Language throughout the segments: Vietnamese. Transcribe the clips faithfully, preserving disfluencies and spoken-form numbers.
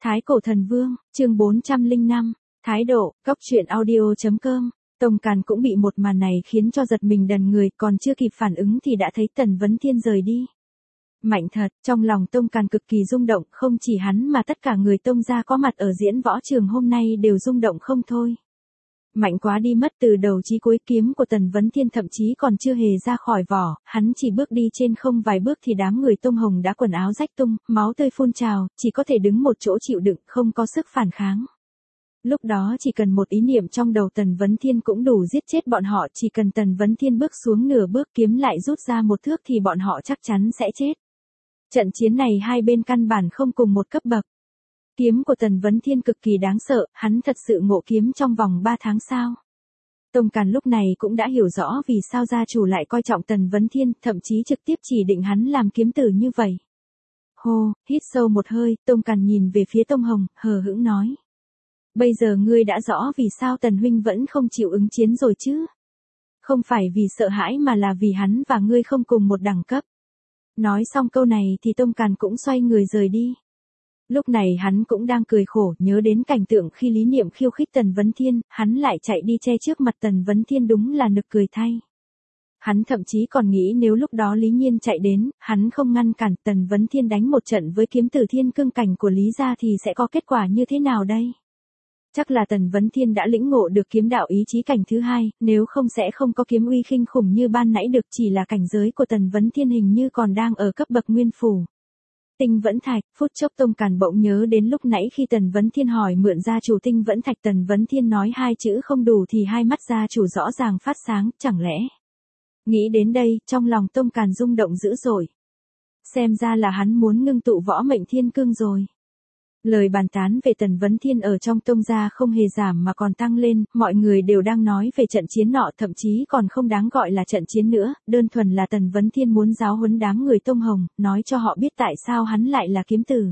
Thái Cổ Thần Vương, chương bốn trăm lẻ năm, Thái độ, Cốc truyện audio.com. Tông Càn cũng bị một màn này khiến cho giật mình đần người, còn chưa kịp phản ứng thì đã thấy Tần Vấn Thiên rời đi. Mạnh thật, trong lòng Tông Càn cực kỳ rung động, không chỉ hắn mà tất cả người Tông gia có mặt ở diễn võ trường hôm nay đều rung động không thôi. Mạnh quá đi mất, từ đầu chí cuối kiếm của Tần Vấn Thiên thậm chí còn chưa hề ra khỏi vỏ, hắn chỉ bước đi trên không vài bước thì đám người Tông Hồng đã quần áo rách tung, máu tươi phun trào, chỉ có thể đứng một chỗ chịu đựng, không có sức phản kháng. Lúc đó chỉ cần một ý niệm trong đầu Tần Vấn Thiên cũng đủ giết chết bọn họ, chỉ cần Tần Vấn Thiên bước xuống nửa bước kiếm lại rút ra một thước thì bọn họ chắc chắn sẽ chết. Trận chiến này hai bên căn bản không cùng một cấp bậc. Kiếm của Tần Vấn Thiên cực kỳ đáng sợ, hắn thật sự ngộ kiếm trong vòng ba tháng sao. Tông Càn lúc này cũng đã hiểu rõ vì sao gia chủ lại coi trọng Tần Vấn Thiên, thậm chí trực tiếp chỉ định hắn làm kiếm tử như vậy. Hô, hít sâu một hơi, Tông Càn nhìn về phía Tông Hồng, hờ hững nói. Bây giờ ngươi đã rõ vì sao Tần huynh vẫn không chịu ứng chiến rồi chứ? Không phải vì sợ hãi mà là vì hắn và ngươi không cùng một đẳng cấp. Nói xong câu này thì Tông Càn cũng xoay người rời đi. Lúc này hắn cũng đang cười khổ, nhớ đến cảnh tượng khi Lý Niệm khiêu khích Tần Vấn Thiên, hắn lại chạy đi che trước mặt Tần Vấn Thiên, đúng là nực cười thay. Hắn thậm chí còn nghĩ nếu lúc đó Lý Nhiên chạy đến, hắn không ngăn cản Tần Vấn Thiên đánh một trận với kiếm tử thiên cương cảnh của Lý gia thì sẽ có kết quả như thế nào đây? Chắc là Tần Vấn Thiên đã lĩnh ngộ được kiếm đạo ý chí cảnh thứ hai, nếu không sẽ không có kiếm uy khinh khủng như ban nãy được, chỉ là cảnh giới của Tần Vấn Thiên hình như còn đang ở cấp bậc nguyên phủ. Tinh Vẫn Thạch, phút chốc Tông Càn bỗng nhớ đến lúc nãy khi Tần Vấn Thiên hỏi mượn gia chủ Tinh Vẫn Thạch, Tần Vấn Thiên nói hai chữ không đủ thì hai mắt gia chủ rõ ràng phát sáng, chẳng lẽ. Nghĩ đến đây, trong lòng Tông Càn rung động dữ dội. Xem ra là hắn muốn ngưng tụ võ mệnh thiên cương rồi. Lời bàn tán về Tần Vấn Thiên ở trong Tông gia không hề giảm mà còn tăng lên, mọi người đều đang nói về trận chiến nọ, thậm chí còn không đáng gọi là trận chiến nữa, đơn thuần là Tần Vấn Thiên muốn giáo huấn đám người Tông Hồng, nói cho họ biết tại sao hắn lại là kiếm tử.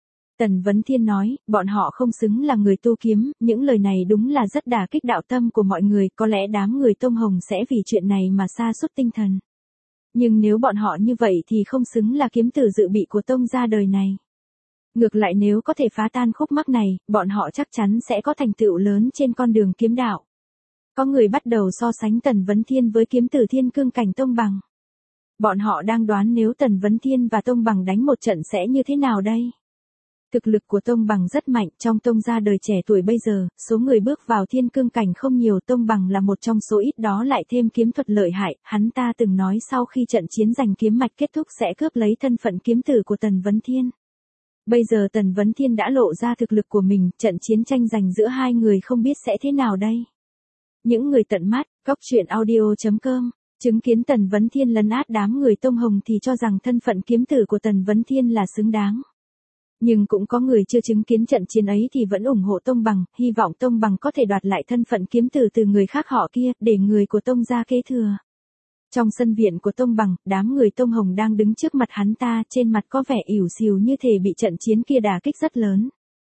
Tần Vấn Thiên nói, bọn họ không xứng là người tu kiếm, những lời này đúng là rất đả kích đạo tâm của mọi người, có lẽ đám người Tông Hồng sẽ vì chuyện này mà sa sút tinh thần. Nhưng nếu bọn họ như vậy thì không xứng là kiếm tử dự bị của Tông gia đời này. Ngược lại nếu có thể phá tan khúc mắc này, bọn họ chắc chắn sẽ có thành tựu lớn trên con đường kiếm đạo. Có người bắt đầu so sánh Tần Vấn Thiên với kiếm tử thiên cương cảnh Tông Bằng. Bọn họ đang đoán nếu Tần Vấn Thiên và Tông Bằng đánh một trận sẽ như thế nào đây? Thực lực của Tông Bằng rất mạnh, trong Tông gia đời trẻ tuổi bây giờ, số người bước vào thiên cương cảnh không nhiều, Tông Bằng là một trong số ít, đó lại thêm kiếm thuật lợi hại, hắn ta từng nói sau khi trận chiến giành kiếm mạch kết thúc sẽ cướp lấy thân phận kiếm tử của Tần Vấn Thiên. Bây giờ Tần Vấn Thiên đã lộ ra thực lực của mình, trận chiến tranh giành giữa hai người không biết sẽ thế nào đây. Những người tận mắt, Cốc truyện audio.com, chứng kiến Tần Vấn Thiên lấn át đám người Tông Hồng thì cho rằng thân phận kiếm tử của Tần Vấn Thiên là xứng đáng. Nhưng cũng có người chưa chứng kiến trận chiến ấy thì vẫn ủng hộ Tông Bằng, hy vọng Tông Bằng có thể đoạt lại thân phận kiếm tử từ người khác họ kia, để người của Tông gia kế thừa. Trong sân viện của Tông Bằng, đám người Tông Hồng đang đứng trước mặt hắn ta, trên mặt có vẻ ỉu xìu như thể bị trận chiến kia đả kích rất lớn.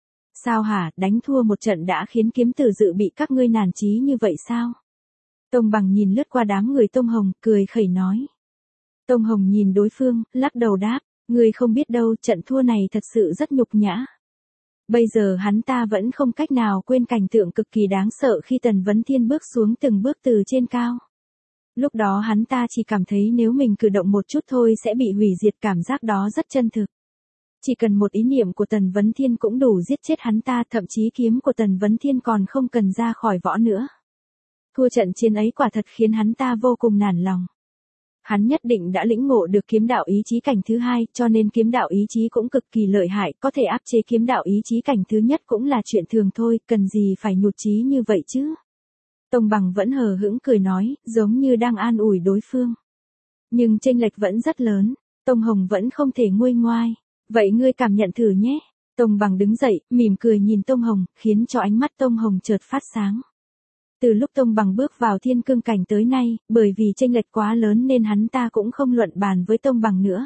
Sao hả, đánh thua một trận đã khiến kiếm tử dự bị các ngươi nản chí như vậy sao? Tông Bằng nhìn lướt qua đám người Tông Hồng, cười khẩy nói. Tông Hồng nhìn đối phương, lắc đầu đáp, ngươi không biết đâu, trận thua này thật sự rất nhục nhã. Bây giờ hắn ta vẫn không cách nào quên cảnh tượng cực kỳ đáng sợ khi Tần Vấn Thiên bước xuống từng bước từ trên cao. Lúc đó hắn ta chỉ cảm thấy nếu mình cử động một chút thôi sẽ bị hủy diệt, cảm giác đó rất chân thực. Chỉ cần một ý niệm của Tần Vấn Thiên cũng đủ giết chết hắn ta, thậm chí kiếm của Tần Vấn Thiên còn không cần ra khỏi võ nữa. Thua trận chiến ấy quả thật khiến hắn ta vô cùng nản lòng. Hắn nhất định đã lĩnh ngộ được kiếm đạo ý chí cảnh thứ hai, cho nên kiếm đạo ý chí cũng cực kỳ lợi hại, có thể áp chế kiếm đạo ý chí cảnh thứ nhất cũng là chuyện thường thôi, cần gì phải nhụt chí như vậy chứ. Tông Bằng vẫn hờ hững cười nói, giống như đang an ủi đối phương. Nhưng chênh lệch vẫn rất lớn, Tông Hồng vẫn không thể nguôi ngoai. Vậy ngươi cảm nhận thử nhé. Tông Bằng đứng dậy, mỉm cười nhìn Tông Hồng, khiến cho ánh mắt Tông Hồng chợt phát sáng. Từ lúc Tông Bằng bước vào thiên cương cảnh tới nay, bởi vì chênh lệch quá lớn nên hắn ta cũng không luận bàn với Tông Bằng nữa.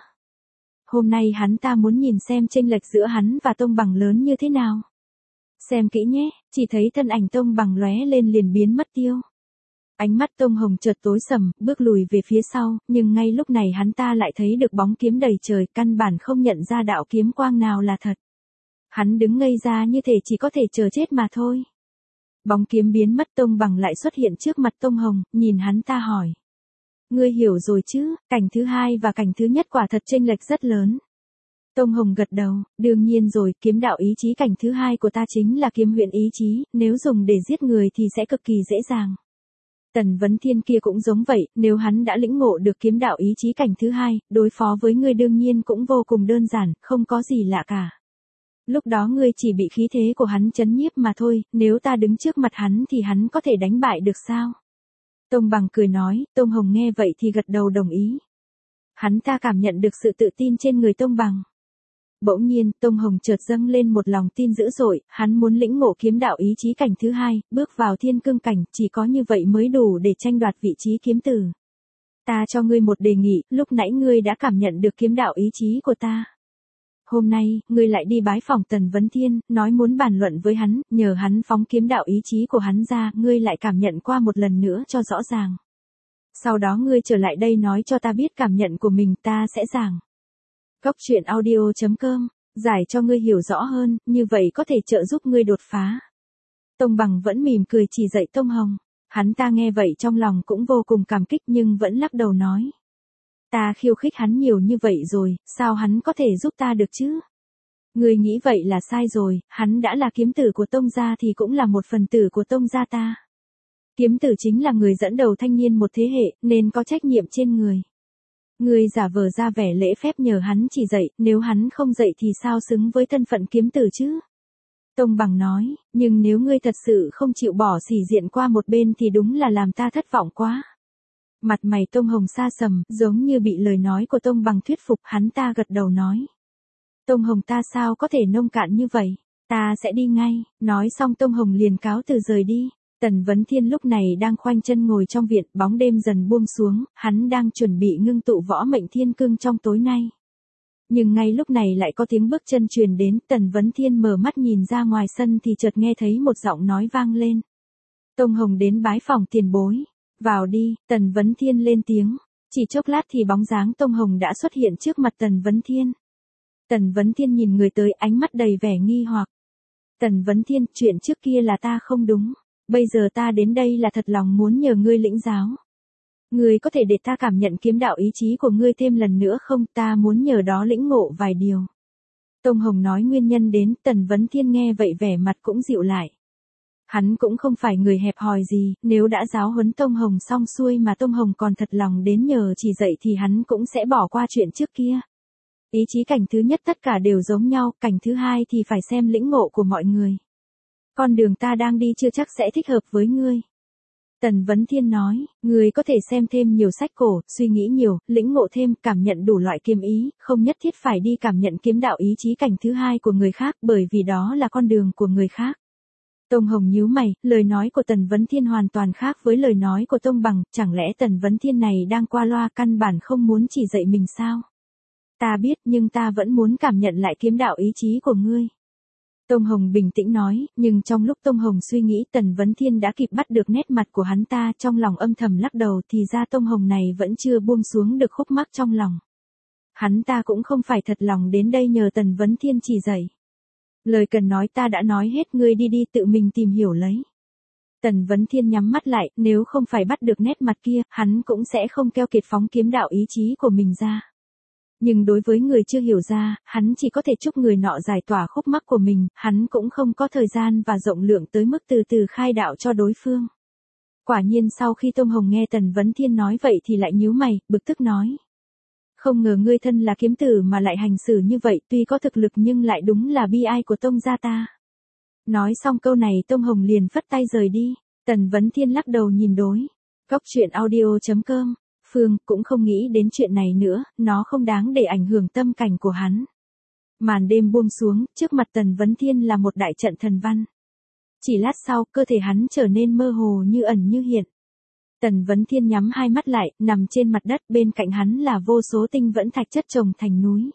Hôm nay hắn ta muốn nhìn xem chênh lệch giữa hắn và Tông Bằng lớn như thế nào. Xem kỹ nhé, chỉ thấy thân ảnh Tông Bằng lóe lên liền biến mất tiêu. Ánh mắt Tông Hồng chợt tối sầm, bước lùi về phía sau, nhưng ngay lúc này hắn ta lại thấy được bóng kiếm đầy trời, căn bản không nhận ra đạo kiếm quang nào là thật. Hắn đứng ngây ra như thể chỉ có thể chờ chết mà thôi. Bóng kiếm biến mất, Tông Bằng lại xuất hiện trước mặt Tông Hồng, nhìn hắn ta hỏi. Ngươi hiểu rồi chứ, cảnh thứ hai và cảnh thứ nhất quả thật chênh lệch rất lớn. Tông Hồng gật đầu, đương nhiên rồi, kiếm đạo ý chí cảnh thứ hai của ta chính là kiếm huyền ý chí, nếu dùng để giết người thì sẽ cực kỳ dễ dàng. Tần Vấn Thiên kia cũng giống vậy, nếu hắn đã lĩnh ngộ được kiếm đạo ý chí cảnh thứ hai, đối phó với ngươi đương nhiên cũng vô cùng đơn giản, không có gì lạ cả. Lúc đó ngươi chỉ bị khí thế của hắn chấn nhiếp mà thôi, nếu ta đứng trước mặt hắn thì hắn có thể đánh bại được sao? Tông Bằng cười nói, Tông Hồng nghe vậy thì gật đầu đồng ý. Hắn ta cảm nhận được sự tự tin trên người Tông Bằng. Bỗng nhiên, Tông Hồng chợt dâng lên một lòng tin dữ dội, hắn muốn lĩnh ngộ kiếm đạo ý chí cảnh thứ hai, bước vào thiên cương cảnh, chỉ có như vậy mới đủ để tranh đoạt vị trí kiếm tử. Ta cho ngươi một đề nghị, lúc nãy ngươi đã cảm nhận được kiếm đạo ý chí của ta. Hôm nay, ngươi lại đi bái phỏng Tần Vấn Thiên, nói muốn bàn luận với hắn, nhờ hắn phóng kiếm đạo ý chí của hắn ra, ngươi lại cảm nhận qua một lần nữa cho rõ ràng. Sau đó ngươi trở lại đây nói cho ta biết cảm nhận của mình, ta sẽ giảng. Góc truyện audio chấm com, giải cho ngươi hiểu rõ hơn, như vậy có thể trợ giúp ngươi đột phá. Tông Bằng vẫn mỉm cười chỉ dạy Tông Hồng. Hắn ta nghe vậy trong lòng cũng vô cùng cảm kích nhưng vẫn lắc đầu nói. Ta khiêu khích hắn nhiều như vậy rồi, sao hắn có thể giúp ta được chứ? Ngươi nghĩ vậy là sai rồi, hắn đã là kiếm tử của Tông gia thì cũng là một phần tử của Tông gia ta. Kiếm tử chính là người dẫn đầu thanh niên một thế hệ, nên có trách nhiệm trên người. Ngươi giả vờ ra vẻ lễ phép nhờ hắn chỉ dạy, nếu hắn không dạy thì sao xứng với thân phận kiếm tử chứ? Tông Bằng nói, nhưng nếu ngươi thật sự không chịu bỏ sỉ diện qua một bên thì đúng là làm ta thất vọng quá. Mặt mày Tông Hồng sa sầm, giống như bị lời nói của Tông Bằng thuyết phục, hắn ta gật đầu nói. Tông Hồng ta sao có thể nông cạn như vậy, ta sẽ đi ngay, nói xong Tông Hồng liền cáo từ rời đi. Tần Vấn Thiên lúc này đang khoanh chân ngồi trong viện, bóng đêm dần buông xuống, hắn đang chuẩn bị ngưng tụ võ mệnh thiên cương trong tối nay. Nhưng ngay lúc này lại có tiếng bước chân truyền đến, Tần Vấn Thiên mở mắt nhìn ra ngoài sân thì chợt nghe thấy một giọng nói vang lên. Tông Hồng đến bái phòng tiền bối. Vào đi, Tần Vấn Thiên lên tiếng. Chỉ chốc lát thì bóng dáng Tông Hồng đã xuất hiện trước mặt Tần Vấn Thiên. Tần Vấn Thiên nhìn người tới, ánh mắt đầy vẻ nghi hoặc. Tần Vấn Thiên, chuyện trước kia là ta không đúng. Bây giờ ta đến đây là thật lòng muốn nhờ ngươi lĩnh giáo. Ngươi có thể để ta cảm nhận kiếm đạo ý chí của ngươi thêm lần nữa không? Ta muốn nhờ đó lĩnh ngộ vài điều. Tông Hồng nói nguyên nhân đến, Tần Vấn Thiên nghe vậy vẻ mặt cũng dịu lại. Hắn cũng không phải người hẹp hòi gì, nếu đã giáo huấn Tông Hồng xong xuôi mà Tông Hồng còn thật lòng đến nhờ chỉ dạy thì hắn cũng sẽ bỏ qua chuyện trước kia. Ý chí cảnh thứ nhất tất cả đều giống nhau, cảnh thứ hai thì phải xem lĩnh ngộ của mọi người. Con đường ta đang đi chưa chắc sẽ thích hợp với ngươi. Tần Vấn Thiên nói, ngươi có thể xem thêm nhiều sách cổ, suy nghĩ nhiều, lĩnh ngộ thêm, cảm nhận đủ loại kiếm ý, không nhất thiết phải đi cảm nhận kiếm đạo ý chí cảnh thứ hai của người khác bởi vì đó là con đường của người khác. Tông Hồng nhíu mày, lời nói của Tần Vấn Thiên hoàn toàn khác với lời nói của Tông Bằng, chẳng lẽ Tần Vấn Thiên này đang qua loa căn bản không muốn chỉ dạy mình sao? Ta biết nhưng ta vẫn muốn cảm nhận lại kiếm đạo ý chí của ngươi. Tông Hồng bình tĩnh nói, nhưng trong lúc Tông Hồng suy nghĩ Tần Vấn Thiên đã kịp bắt được nét mặt của hắn ta, trong lòng âm thầm lắc đầu thì ra Tông Hồng này vẫn chưa buông xuống được khúc mắc trong lòng. Hắn ta cũng không phải thật lòng đến đây nhờ Tần Vấn Thiên chỉ dạy. Lời cần nói ta đã nói hết, ngươi đi đi tự mình tìm hiểu lấy. Tần Vấn Thiên nhắm mắt lại, nếu không phải bắt được nét mặt kia, hắn cũng sẽ không keo kiệt phóng kiếm đạo ý chí của mình ra. Nhưng đối với người chưa hiểu ra, hắn chỉ có thể chúc người nọ giải tỏa khúc mắc của mình, hắn cũng không có thời gian và rộng lượng tới mức từ từ khai đạo cho đối phương. Quả nhiên sau khi Tông Hồng nghe Tần Vấn Thiên nói vậy thì lại nhíu mày, bực tức nói. Không ngờ ngươi thân là kiếm tử mà lại hành xử như vậy, tuy có thực lực nhưng lại đúng là bi ai của Tông gia ta. Nói xong câu này Tông Hồng liền phất tay rời đi, Tần Vấn Thiên lắc đầu nhìn đối. Góc truyện audio chấm com, Phương cũng không nghĩ đến chuyện này nữa, nó không đáng để ảnh hưởng tâm cảnh của hắn. Màn đêm buông xuống, trước mặt Tần Vấn Thiên là một đại trận thần văn. Chỉ lát sau, cơ thể hắn trở nên mơ hồ như ẩn như hiện. Tần Vấn Thiên nhắm hai mắt lại, nằm trên mặt đất, bên cạnh hắn là vô số tinh vẫn thạch chất chồng thành núi.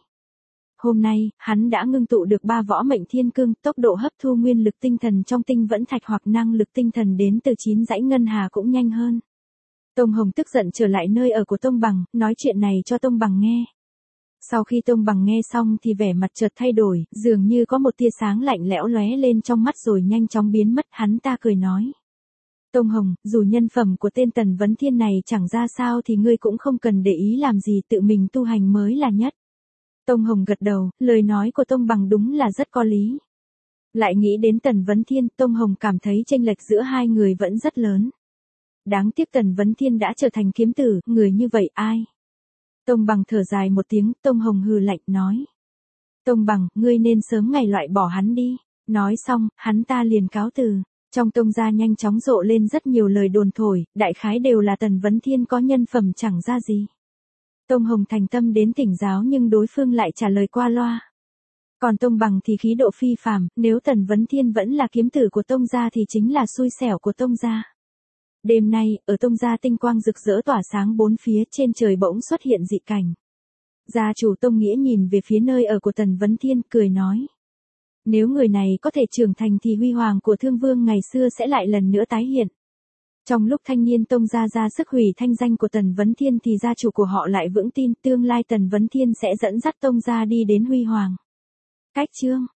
Hôm nay, hắn đã ngưng tụ được ba võ mệnh thiên cương, tốc độ hấp thu nguyên lực tinh thần trong tinh vẫn thạch hoặc năng lực tinh thần đến từ chín dãy ngân hà cũng nhanh hơn. Tông Hồng tức giận trở lại nơi ở của Tông Bằng, nói chuyện này cho Tông Bằng nghe. Sau khi Tông Bằng nghe xong thì vẻ mặt chợt thay đổi, dường như có một tia sáng lạnh lẽo lóe lên trong mắt rồi nhanh chóng biến mất, hắn ta cười nói. Tông Hồng, dù nhân phẩm của tên Tần Vấn Thiên này chẳng ra sao thì ngươi cũng không cần để ý làm gì, tự mình tu hành mới là nhất. Tông Hồng gật đầu, lời nói của Tông Bằng đúng là rất có lý. Lại nghĩ đến Tần Vấn Thiên, Tông Hồng cảm thấy chênh lệch giữa hai người vẫn rất lớn. Đáng tiếc Tần Vấn Thiên đã trở thành kiếm tử, người như vậy ai? Tông Bằng thở dài một tiếng, Tông Hồng hừ lạnh nói. Tông Bằng, ngươi nên sớm ngày loại bỏ hắn đi. Nói xong, hắn ta liền cáo từ. Trong Tông gia nhanh chóng rộ lên rất nhiều lời đồn thổi, đại khái đều là Tần Vấn Thiên có nhân phẩm chẳng ra gì. Tông Hồng thành tâm đến thỉnh giáo nhưng đối phương lại trả lời qua loa. Còn Tông Bằng thì khí độ phi phàm, nếu Tần Vấn Thiên vẫn là kiếm tử của Tông gia thì chính là xui xẻo của Tông gia. Đêm nay, ở Tông gia tinh quang rực rỡ tỏa sáng bốn phía, trên trời bỗng xuất hiện dị cảnh. Gia chủ Tông Nghĩa nhìn về phía nơi ở của Tần Vấn Thiên, cười nói. Nếu người này có thể trưởng thành thì huy hoàng của Thương Vương ngày xưa sẽ lại lần nữa tái hiện. Trong lúc thanh niên Tông gia ra sức hủy thanh danh của Tần Vấn Thiên thì gia chủ của họ lại vững tin tương lai Tần Vấn Thiên sẽ dẫn dắt Tông gia đi đến huy hoàng. Cách chương